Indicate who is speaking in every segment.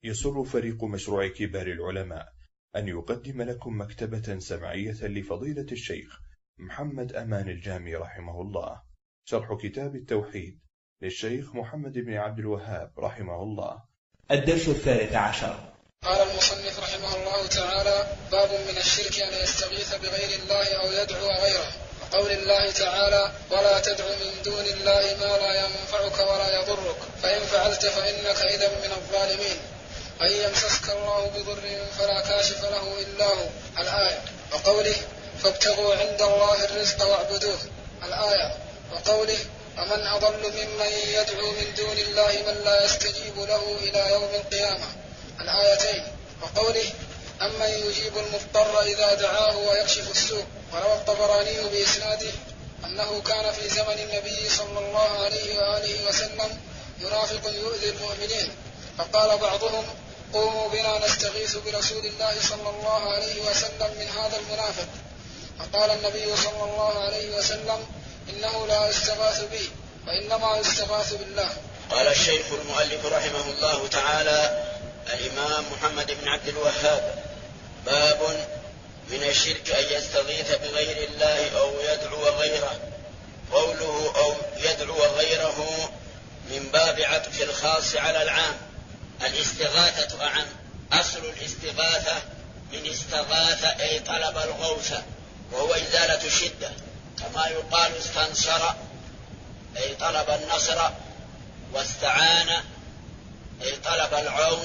Speaker 1: يسر فريق مشروع كبار العلماء أن يقدم لكم مكتبة سمعية لفضيلة الشيخ محمد أمان الجامي رحمه الله، شرح كتاب التوحيد للشيخ محمد بن عبد الوهاب رحمه الله.
Speaker 2: الدرس 13.
Speaker 3: قال المصنف رحمه الله تعالى: باب من الشرك أن يستغيث بغير الله أو يدعو غيره، وقول الله تعالى: ولا تدع من دون الله ما لا ينفعك ولا يضرك فإن فعلت فإنك إذا من الظالمين. وإن يمسسك الله بضر فلا كاشف له إلا هو، الآية. وقوله: فابتغوا عند الله الرزق واعبدوه، الآية. وقوله: ومن أضل ممن يدعو من دون الله من لا يستجيب له إلى يوم القيامة، الآيتين. وقوله: أمن يجيب المضطر إذا دعاه ويكشف السوء. وروى الطبراني بإسناده أنه كان في زمن النبي صلى الله عليه وآله وسلم ينافق يؤذي المؤمنين، فقال بعضهم: قوموا بنا نستغيث برسول الله صلى الله عليه وسلم من هذا المنافق. فقال النبي صلى الله عليه وسلم: إنه لا يستغاث بي وإنما يستغاث بالله.
Speaker 4: قال الشيخ المؤلف رحمه الله تعالى الإمام محمد بن عبد الوهاب: باب من الشرك أن يستغيث بغير الله أو يدعو غيره. قوله أو يدعو غيره من باب عطف الخاص على العام. الاستغاثة أعم. أصل الاستغاثة من استغاث أي طلب الغوث، وهو إزالة الشدة، كما يقال استنصر أي طلب النصر، واستعان أي طلب العون.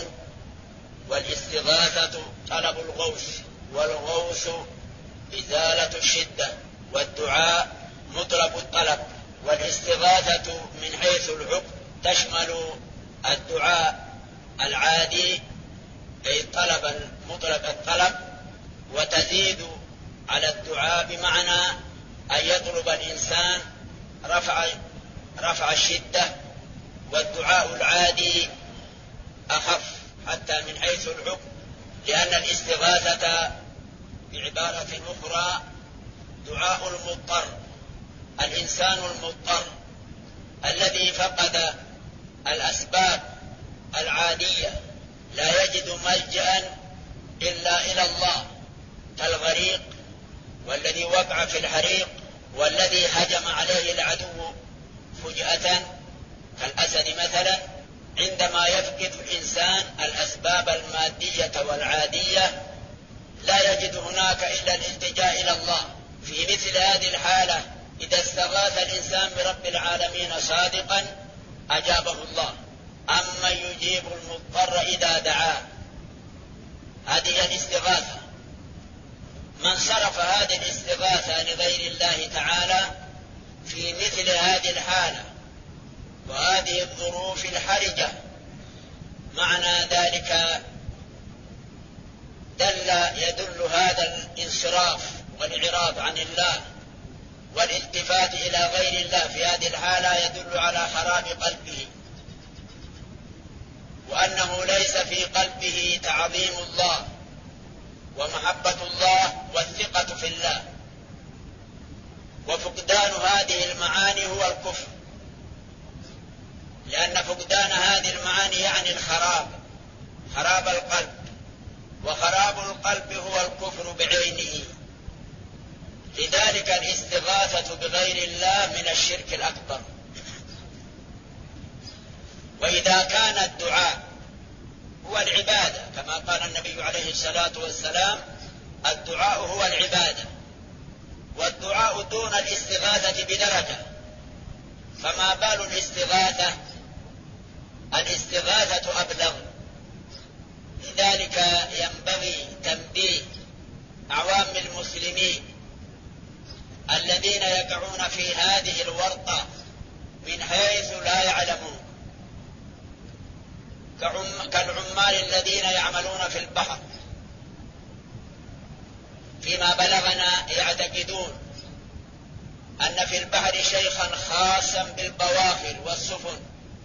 Speaker 4: والاستغاثة طلب الغوث، والغوث إزالة الشدة، والدعاء مطلب الطلب. والاستغاثة من حيث العقد تشمل الدعاء العادي أي طلب مطلق الطلب، وتزيد على الدعاء بمعنى أن يطلب الإنسان رفع الشدة. والدعاء العادي أخف حتى من حيث العقد، لأن الاستغاثة بعبارة أخرى دعاء المضطر، الإنسان المضطر الذي فقد الأسباب العادية، لا يجد ملجأ إلا إلى الله، كالغريق والذي وقع في الحريق والذي هجم عليه العدو فجأة كالأسد مثلا. عندما يفقد الإنسان الأسباب المادية والعادية لا يجد هناك إلا الالتجاء إلى الله. في مثل هذه الحالة إذا استغاث الإنسان برب العالمين صادقا أجابه الله. أما يجيب المضطر إذا دعاه، هذه الاستغاثة. من صرف هذه الاستغاثة لغير الله تعالى في مثل هذه الحالة وهذه الظروف الحرجة، معنى ذلك يدل هذا الانصراف والإعراض عن الله والالتفات إلى غير الله في هذه الحالة يدل على خراب قلبه، وأنه ليس في قلبه تعظيم الله ومحبة الله والثقة في الله. وفقدان هذه المعاني هو الكفر، لأن فقدان هذه المعاني يعني خراب القلب، وخراب القلب هو الكفر بعينه. لذلك الاستغاثة بغير الله من الشرك الأكبر. وإذا كان الدعاء هو العبادة كما قال النبي عليه الصلاة والسلام: الدعاء هو العبادة، والدعاء دون الاستغاثة بدرجة، فما بال الاستغاثة؟ الاستغاثة أبلغ. لذلك ينبغي تنبيه عوام المسلمين الذين يقعون في هذه الورطة من حيث لا يعلمون، كالعمال الذين يعملون في البحر، فيما بلغنا يعتقدون أن في البحر شيخا خاصا بالبواخر والسفن،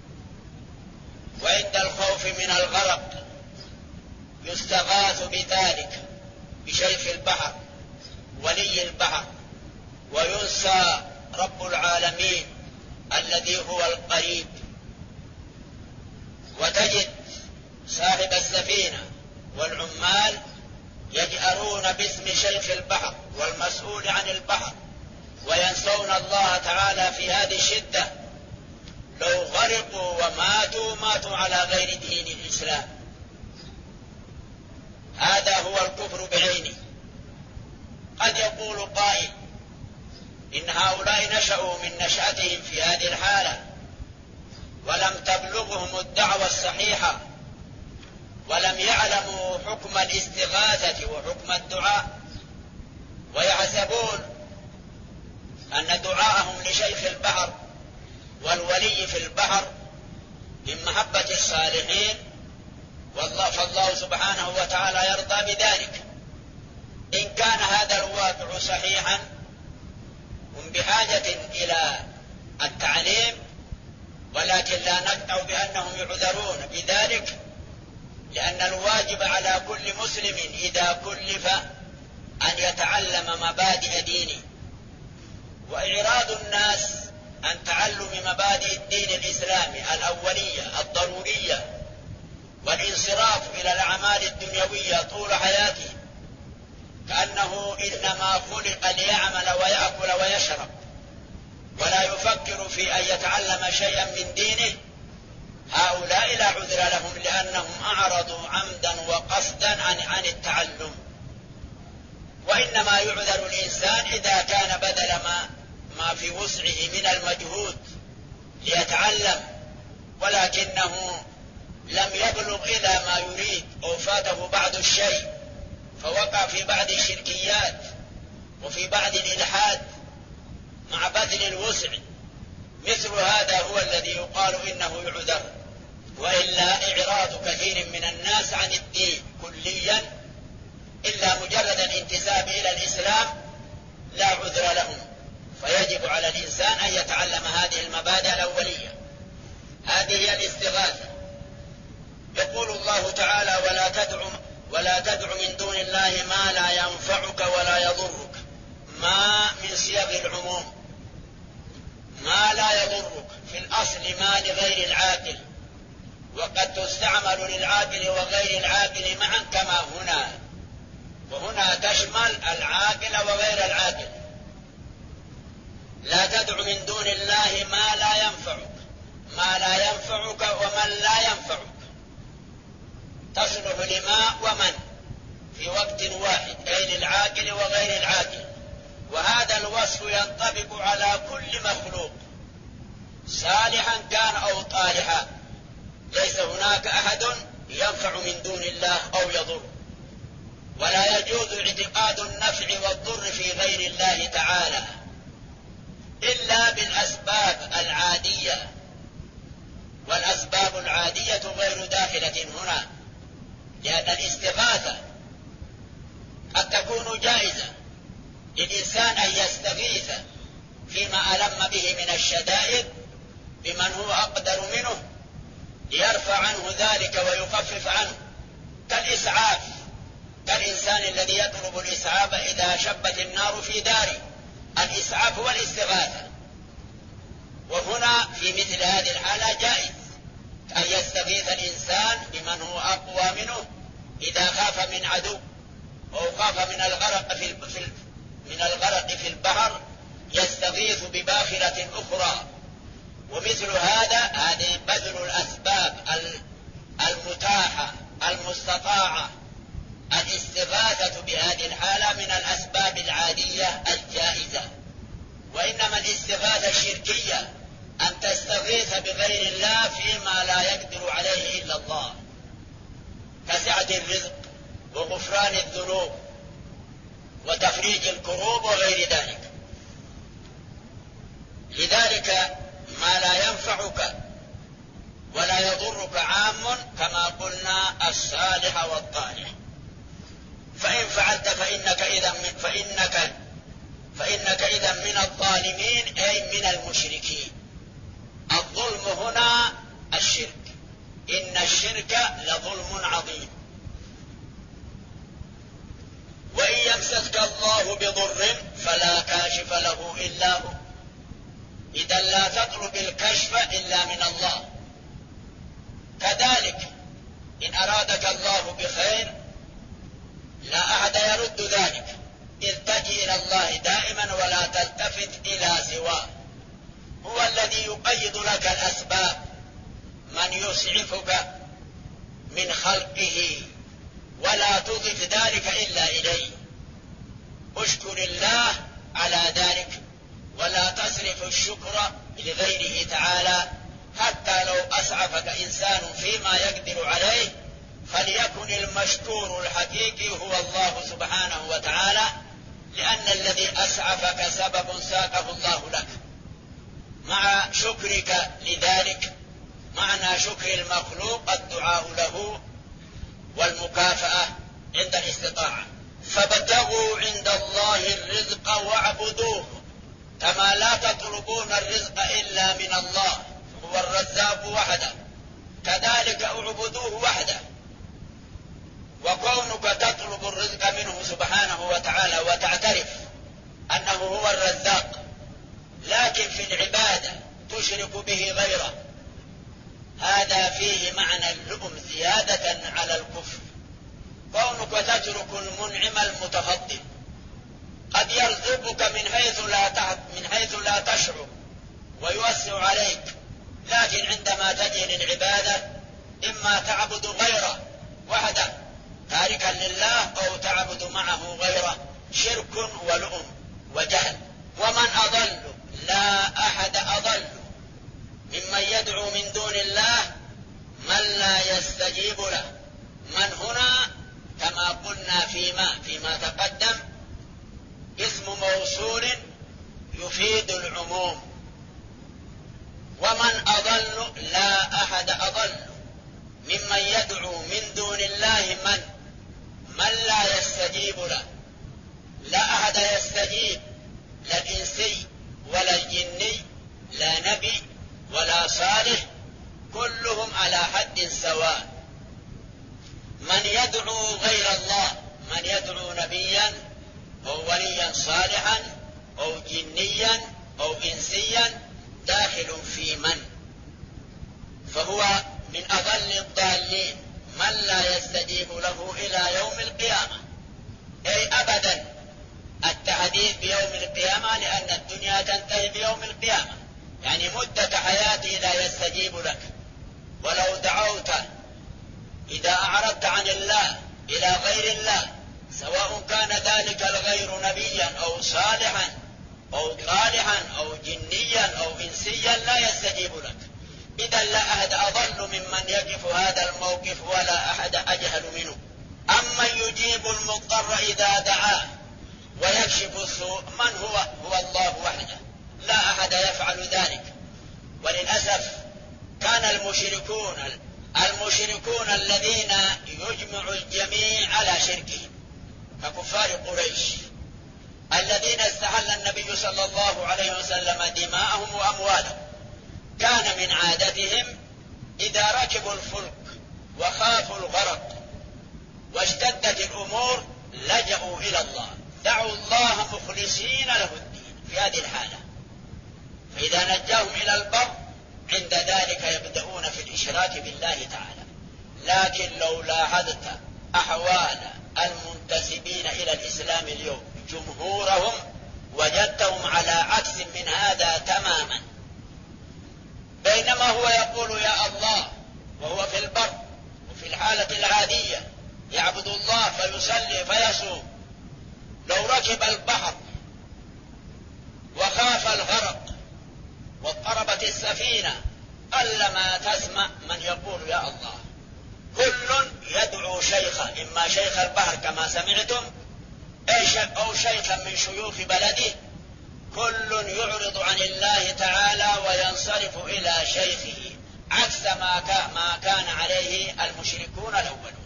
Speaker 4: وعند الخوف من الغرق يستغاث بذلك بشيخ البحر ولي البحر، وينسى رب العالمين الذي هو القريب. وتجد صاحب السفينة والعمال يجأرون باسم شيخ البحر والمسؤول عن البحر، وينسون الله تعالى في هذه الشدة. لو غرقوا وماتوا ماتوا على غير دين الإسلام. هذا هو الكفر بعينه. قد يقول قائل إن هؤلاء نشأوا من نشأتهم في هذه الحالة، ولم تبلغهم الدعوة الصحيحة، ولم يعلموا حكم الاستغاثة وحكم الدعاء، ويحسبون أن دعاءهم لشيخ البحر والولي في البحر من محبة الصالحين، فالله سبحانه وتعالى يرضى بذلك. إن كان هذا الواقع صحيحا هم بحاجة إلى التعليم، ولكن لا نقطع بأنهم يعذرون بذلك، لأن الواجب على كل مسلم إذا كلف أن يتعلم مبادئ دينه. وإعراض الناس عن تعلم مبادئ الدين الإسلامي الأولية الضرورية والانصراف إلى الأعمال الدنيوية طول حياته، كأنه إنما خلق ليعمل ويأكل ويشرب، ولا يفكر في أن يتعلم شيئا من دينه، هؤلاء لا عذر لهم، لأنهم أعرضوا عمدا وقصدا عن التعلم. وإنما يعذر الإنسان إذا كان بدل ما في وسعه من المجهود ليتعلم، ولكنه لم يبلغ إلى ما يريد أو فاته بعض الشيء، فوقع في بعض الشركيات وفي بعض الإلحاد مع بذل الوسع. مثل هذا هو الذي يقال إنه يعذر، وإلا إعراض كثير من الناس عن الدين كليا إلا مجرد الانتساب إلى الإسلام لا عذر لهم. فيجب على الإنسان أن يتعلم هذه المبادئ الأولية. هذه هي الاستغاثة. يقول الله تعالى: ولا تدع من دون الله ما لا ينفعك ولا يضرك. ما من صيغ العموم، ما لا يضرك في الأصل ما لغير العاقل، وقد تستعمل للعاقل وغير العاقل معا كما هنا، وهنا تشمل العاقل وغير العاقل. لا تدع من دون الله ما لا ينفعك، ما لا ينفعك ومن لا ينفعك، تصلح لما ومن في وقت واحد، أي للعاقل وغير العاقل. وهذا الوصف ينطبق على كل مخلوق صالحا كان أو طالحا، ليس هناك أحد ينفع من دون الله أو يضر. ولا يجوز اعتقاد النفع والضر في غير الله تعالى إلا بالأسباب العادية، والأسباب العادية غير داخلة هنا، لأن الاستغاثة قد تكون جائزة للإنسان أن يستغيث فيما ألم به من الشدائد بمن هو أقدر منه ليرفع عنه ذلك ويخفف عنه، كالإسعاف، كالإنسان الذي يطلب الإسعاف إذا شبت النار في داره. الإسعاف هو الاستغاثة. وهنا في مثل هذه الحالة جائز أن يستغيث الإنسان بمن هو أقوى منه إذا خاف من عدو أو خاف من الغرق في البحر، يستغيث بباخرة أخرى. ومثل هذه بذل الأسباب المتاحة المستطاعة. الاستغاثة بهذه الحالة من الأسباب العادية الجائزة. وإنما الاستغاثة الشركية أن تستغيث بغير الله فيما لا يقدر عليه إلا الله، كسعة الرزق وغفران الذنوب وتفريج الكروب وغير ذلك. لذلك ما لا ينفعك ولا يضرك عام كما قلنا الصالح والطالح. فإن فعلت فإنك إذا من الظالمين، أي من المشركين. الظلم هنا الشرك، إن الشرك لظلم عظيم. وإن يمسسك الله بضر فلا كاشف له إلا هو، إذا لا تطلب الكشف إلا من الله. كذلك إن أرادك الله بخير لا أحد يرد ذلك، إذ تجي إلى الله دائما ولا تلتفت إلى سواه. هو الذي يقيد لك الأسباب، من يسعفك من خلقه ولا تضف ذلك إلا إليه. اشكر الله على ذلك ولا تصرف الشكر لغيره تعالى، حتى لو أسعفك إنسان فيما يقدر عليه فليكن المشكور الحقيقي هو الله سبحانه وتعالى، لأن الذي أسعفك سبب ساقه الله لك. مع شكرك لذلك معنى شكر المخلوق الدعاء له والمكافأة عند الاستطاعة. فابتغوا عند الله الرزق واعبدوه، كما لا تطلبون الرزق إلا من الله، هو الرزاق وحده، كذلك اعبدوه وحده. وكونك تطلب الرزق منه سبحانه وتعالى وتعترف أنه هو الرزاق، لكن في العبادة تشرك به غيره، هذا فيه معنى اللؤم زيادة على الكفر. كونك تترك المنعم المتفضل قد يرزقك من حيث لا تشعر ويوسع عليك، لكن عندما تجي للعبادة إما تعبد غيره وحده تاركا لله أو تعبد معه غيره، شرك ولؤم وجهل. ومن أضل، لا أحد أضل ممن يدعو من دون الله من لا يستجيب له. من هنا كما قلنا فيما تقدم اسم موصول يفيد العموم. ومن أضل، لا أحد أضل ممن يدعو من دون الله من لا يستجيب له. لا أحد يستجيب، لا الإنسي ولا الجني، لا نبي ولا صالح، كلهم على حد سواء. من يدعو غير الله، من يدعو نبيا أو وليا صالحا أو جنيا أو إنسيا داخل في من، فهو من أضل الضالين من لا يستجيب له إلى يوم القيامة، أي أبدا. التحديث بيوم القيامة لأن الدنيا تنتهي بيوم القيامة، يعني مدة حياتي لا يستجيب لك. ولو دعوت إذا أعرضت عن الله إلى غير الله، سواء كان ذلك الغير نبيا أو صالحا أو أو جنيا أو إنسيا، لا يستجيب لك. إذا لا أحد أضل ممن يقف هذا الموقف ولا أحد أجهل منه. أما يجيب المضطر إذا دعاه ويكشف السوء، من هو الله وحده، لا أحد يفعل ذلك. وللأسف كان المشركون الذين يجمع الجميع على شركهم ككفار قريش الذين استحل النبي صلى الله عليه وسلم دماءهم وأموالهم، كان من عادتهم إذا ركبوا الفلك وخافوا الغرق واشتدت الأمور لجأوا إلى الله، دعوا الله مخلصين له الدين في هذه الحالة، فإذا نجاهم إلى البر عند ذلك يبدأون في الإشراك بالله تعالى. لكن لو لاحظت أحوال المنتسبين إلى الإسلام اليوم جمهورهم وجدتهم على عكس من هذا تماما. بينما هو يقول يا الله وهو في البر وفي الحالة العادية يعبد الله فيصلي فيصوم، لو ركب البحر وخاف الغرق واضطربت السفينة قلما تسمع من يقول يا الله. كل يدعو شيخا، إما شيخ البحر كما سمعتم أو شيخا من شيوخ بلده، كل يعرض عن الله تعالى وينصرف إلى شيخه عكس ما كان عليه المشركون الأولون.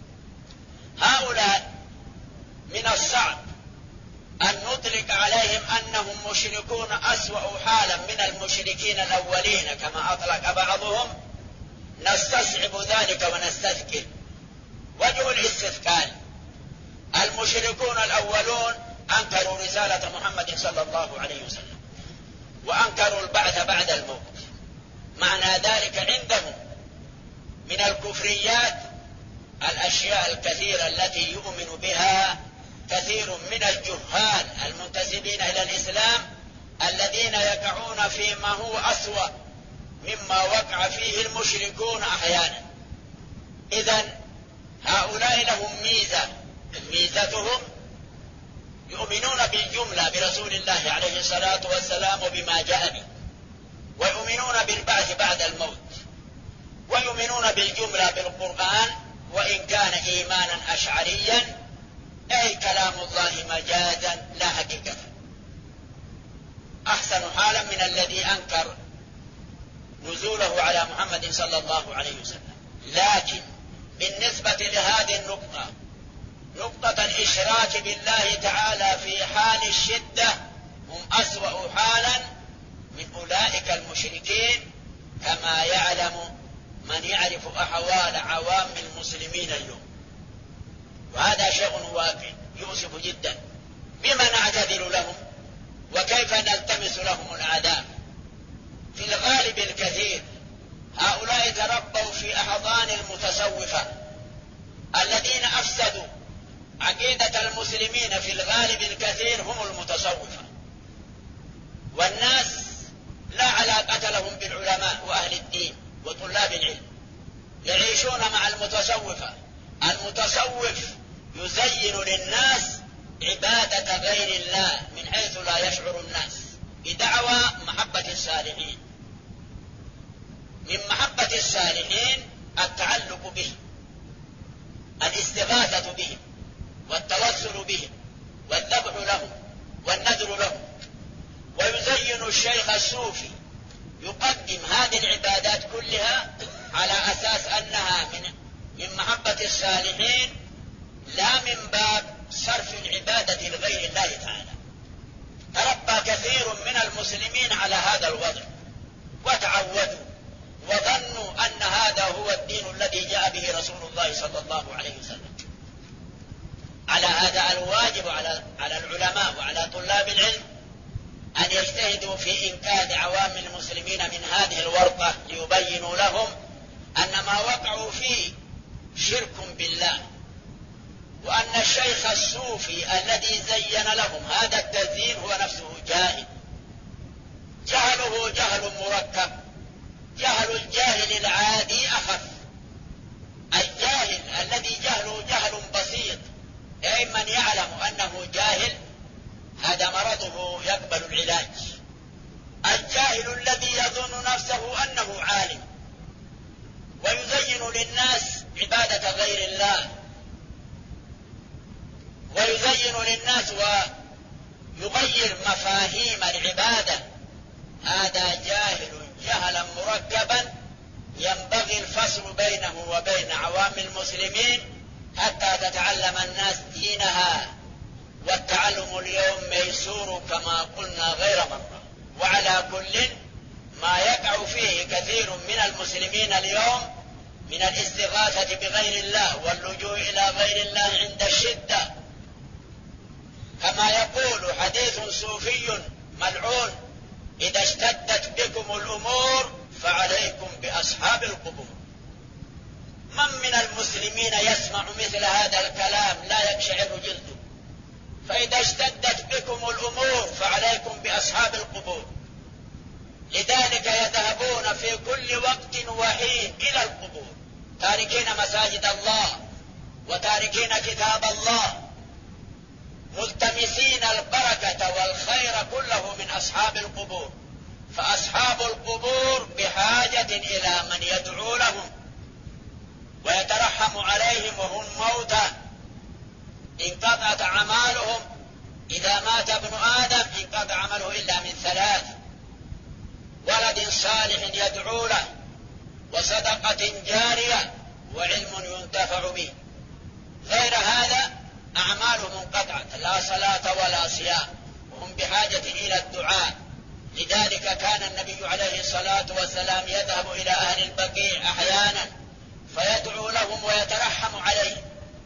Speaker 4: هؤلاء من الصعب أن نطلق عليهم أنهم مشركون أسوأ حالا من المشركين الأولين كما أطلق بعضهم، نستصعب ذلك ونستذكر. وجه الاستثقال: المشركون الأولون أنكروا رسالة محمد صلى الله عليه وسلم وأنكروا البعث بعد الموت. معنى ذلك عندهم من الكفريات الأشياء الكثيرة التي يؤمن بها كثير من الجهال المنتسبين إلى الإسلام الذين يقعون فيما هو أسوأ مما وقع فيه المشركون أحيانا. إذن هؤلاء لهم ميزتهم يؤمنون بالجملة برسول الله عليه الصلاة والسلام وبما جاء به، ويؤمنون بالبعث بعد الموت، ويؤمنون بالجملة بالقرآن وإن كان إيمانا أشعريا أي كلام الله مجازا لا حقيقة. أحسن حالا من الذي أنكر نزوله على محمد صلى الله عليه وسلم. لكن بالنسبة لهذه النقطة، نقطة الإشراك بالله تعالى في حال الشدة، هم أسوأ حالا من أولئك المشركين كما يعلم من يعرف أحوال عوام المسلمين اليوم. وهذا شيء واقع يؤسف جدا. بما نعتذر لهم وكيف نلتمس لهم الأعداء؟ في الغالب الكثير هؤلاء تربوا في أحضان المتصوفة الذين أفسدوا عقيدة المسلمين. في الغالب الكثير هم المتصوفة، والناس لا علاقة لهم بالعلماء وأهل الدين وطلاب العلم، يعيشون مع المتصوفة. المتصوف يزين للناس عبادة غير الله من حيث لا يشعر الناس بدعوى محبة الصالحين. من محبة الصالحين التعلق بهم، الاستغاثة بهم، والتوسل بهم، والذبح لهم، والنذر لهم. ويزين الشيخ الصوفي يقدم هذه العبادات كلها على أساس أنها من محبة الصالحين، لا من باب صرف العبادة لغير الله تعالى. تربى كثير من المسلمين على هذا الوضع وتعودوا وظنوا أن هذا هو الدين الذي جاء به رسول الله صلى الله عليه وسلم. على هذا الواجب على العلماء وعلى طلاب العلم أن يجتهدوا في إنقاذ عوام المسلمين من هذه الورطة، ليبينوا لهم أن ما وقعوا فيه شرك بالله، وأن الشيخ الصوفي الذي زين لهم هذا التزيين هو نفسه جاهل. جهله جهل مركب، جهل الجاهل العادي أخف. الجاهل الذي جهله جهل بسيط، أي من يعلم أنه جاهل هذا مرضه يقبل العلاج. الجاهل الذي يظن نفسه أنه عالم ويزين للناس عبادة غير الله، ويزين للناس ويغير مفاهيم العبادة، هذا جاهل جهلا مركبا ينبغي الفصل بينه وبين عوام المسلمين حتى تتعلم الناس دينها. والتعلم اليوم ميسور كما قلنا غير مرة. وعلى كل ما يقع فيه كثير من المسلمين اليوم من الاستغاثة بغير الله واللجوء إلى غير الله عند الشدة، كما يقول حديث صوفي ملعون: إذا اشتدت بكم الأمور فعليكم بأصحاب القبور. من المسلمين يسمع مثل هذا الكلام لا يقشعر جلده؟ فإذا اشتدت بكم الأمور فعليكم بأصحاب القبور. لذلك يذهبون في كل وقت وحين إلى القبور، تاركين مساجد الله وتاركين كتاب الله، ملتمسين البركة والخير كله من أصحاب القبور. فأصحاب القبور بحاجة إلى من يدعو لهم ويترحم عليهم وهم موتى. انقطعت أعمالهم. إذا مات ابن آدم انقطع عمله إلا من ثلاث: ولد صالح يدعو له، وصدقة جارية، وعلم ينتفع به. غير هذا أعمالهم انقطعت، لا صلاة ولا صيام، وهم بحاجة إلى الدعاء. لذلك كان النبي عليه الصلاة والسلام يذهب إلى أهل البقيع أحيانا فيدعو لهم ويترحم عليهم.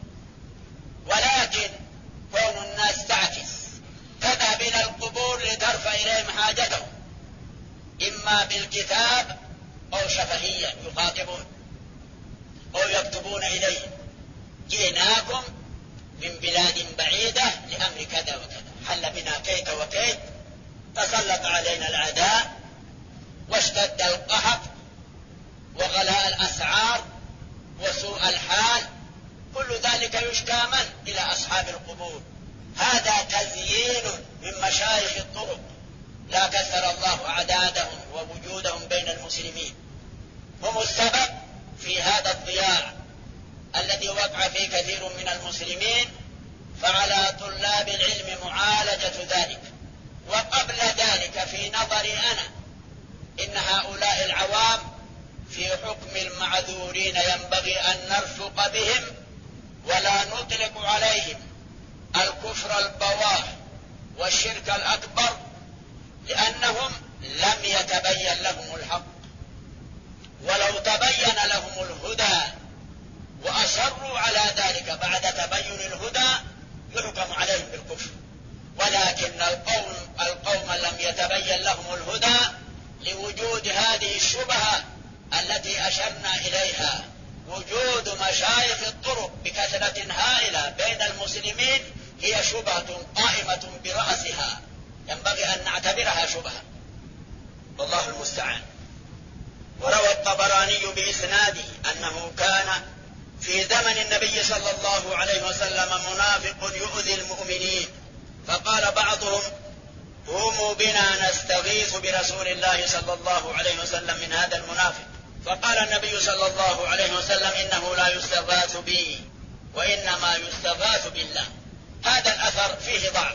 Speaker 4: ولكن كون الناس تعكس، تذهب إلى القبور لترفع إليهم حاجتهم، إما بالكتاب أو شفهيا يخاطبون أو يكتبون إليه، جئناكم من بلاد بعيدة لأمر كذا وكذا، حل بنا كيت وكيت، تسلط علينا العداء واشتد القحط وغلاء الأسعار وسوء الحال، كل ذلك يشكى من؟ إلى أصحاب القبور. هذا تزيين من مشايخ الطرق، لا كثر الله أعدادهم ووجودهم بين المسلمين، هم السبب في هذا الضياع الذي وقع في كثير من المسلمين. فعلى طلاب العلم معالجة ذلك. وقبل ذلك في نظري أنا إن هؤلاء العوام في حكم المعذورين ينبغي أن نرفق بهم ولا نطلق عليهم الكفر البواح والشرك الأكبر، لأنهم لم يتبين لهم الحق، ولو تبين لهم الهدى وأصروا على ذلك بعد تبين الهدى يحكم عليهم بالكفر. ولكن القوم لم يتبين لهم الهدى لوجود هذه الشبهة التي أشرنا إليها، وجود مشايخ الطرق بكثرة هائلة بين المسلمين هي شبهة قائمة برأسها، ينبغي أن نعتبرها شبهة، والله المستعان. وروى الطبراني بإسناده أنه كان في زمن النبي صلى الله عليه وسلم منافق يؤذي المؤمنين، فقال بعضهم قوموا بنا نستغيث برسول الله صلى الله عليه وسلم من هذا المنافق، فقال النبي صلى الله عليه وسلم إنه لا يستغاث بي وإنما يستغاث بالله. هذا الأثر فيه ضعف،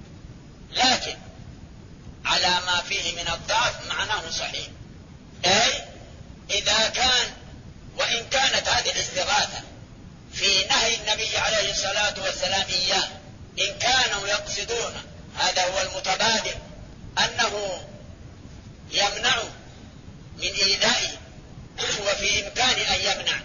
Speaker 4: لكن على ما فيه من الضعف معناه صحيح، أي إذا كان وإن كانت هذه الاستغاثة في نهي النبي عليه الصلاة والسلام إياه، إن كانوا يقصدون، هذا هو المتبادر، أنه يمنع من إيذائه وفي إمكان أن يمنع،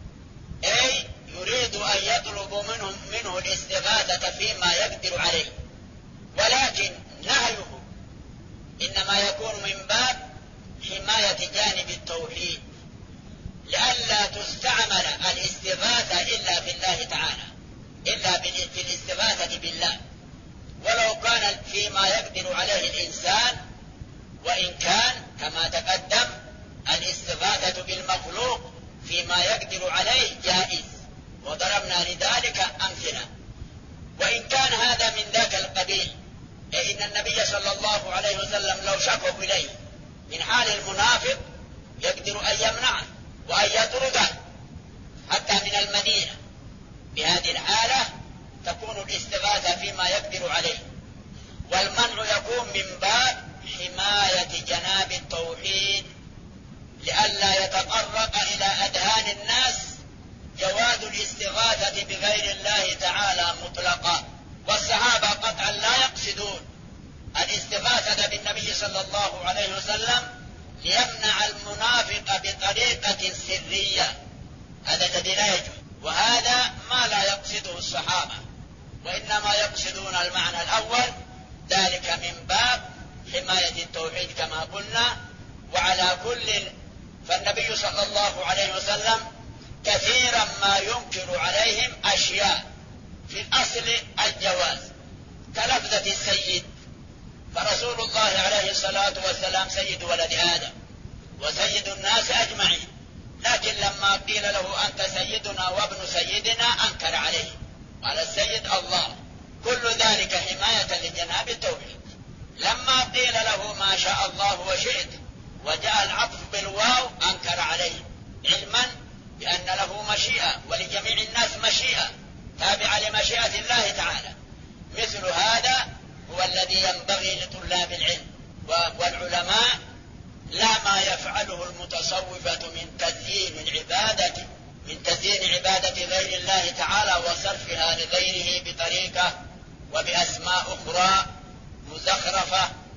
Speaker 4: أي يريد أن يطلب منه الاستغاثة فيما يقدر عليه، ولكن نهيه إنما يكون من باب حماية جانب التوحيد، لئلا تستعمل الاستغاثة إلا في الله تعالى، إلا في الاستغاثة بالله، ولو كان فيما يقدر عليه الإنسان، وإن كان كما تقدم الاستغاثة بالمخلوق فيما يقدر عليه جائز، وضربنا لذلك أمثلة. وإن كان هذا من ذاك القبيل، إن النبي صلى الله عليه وسلم لو شكوا إليه من حال المنافق يقدر أن يمنعه وأن يطرده حتى من المدينة، بهذه الحالة تكون الاستغاثة فيما يقدر عليه، والمنع يكون من باب حماية جناب التوحيد، لئلا يتطرق إلى أذهان الناس جواز الاستغاثة بغير الله تعالى مطلقا. والصحابة قطعا لا يقصدون الاستغاثة بالنبي صلى الله عليه وسلم ليمنع المنافق بطريقة سرية، هذا الذي لا يجوز، وهذا ما لا يقصده الصحابة، وإنما يقصدون المعنى الأول، ذلك من باب حماية التوحيد كما قلنا. وعلى كل فالنبي صلى الله عليه وسلم كثيرا ما ينكر عليهم أشياء في الأصل الجواز، كلفظة السيد، فرسول الله عليه الصلاة والسلام سيد ولد آدم وسيد الناس أجمعين، لكن لما قيل له أنت سيدنا وابن سيدنا أنكر عليه، قال السيد الله، كل ذلك حماية لجناب التوحيد. لما قيل له ما شاء الله وشئت وجاء العطف بالواو أنكر عليه، علما بأن له مشيئة ولجميع الناس مشيئة تابعة لمشيئة الله تعالى. مثل هذا هو الذي ينبغي لطلاب العلم والعلماء، لا ما يفعله المتصوفة من تزيين عبادة غير الله تعالى وصرفها لغيره بطريقة وبأسماء أخرى مزخرفة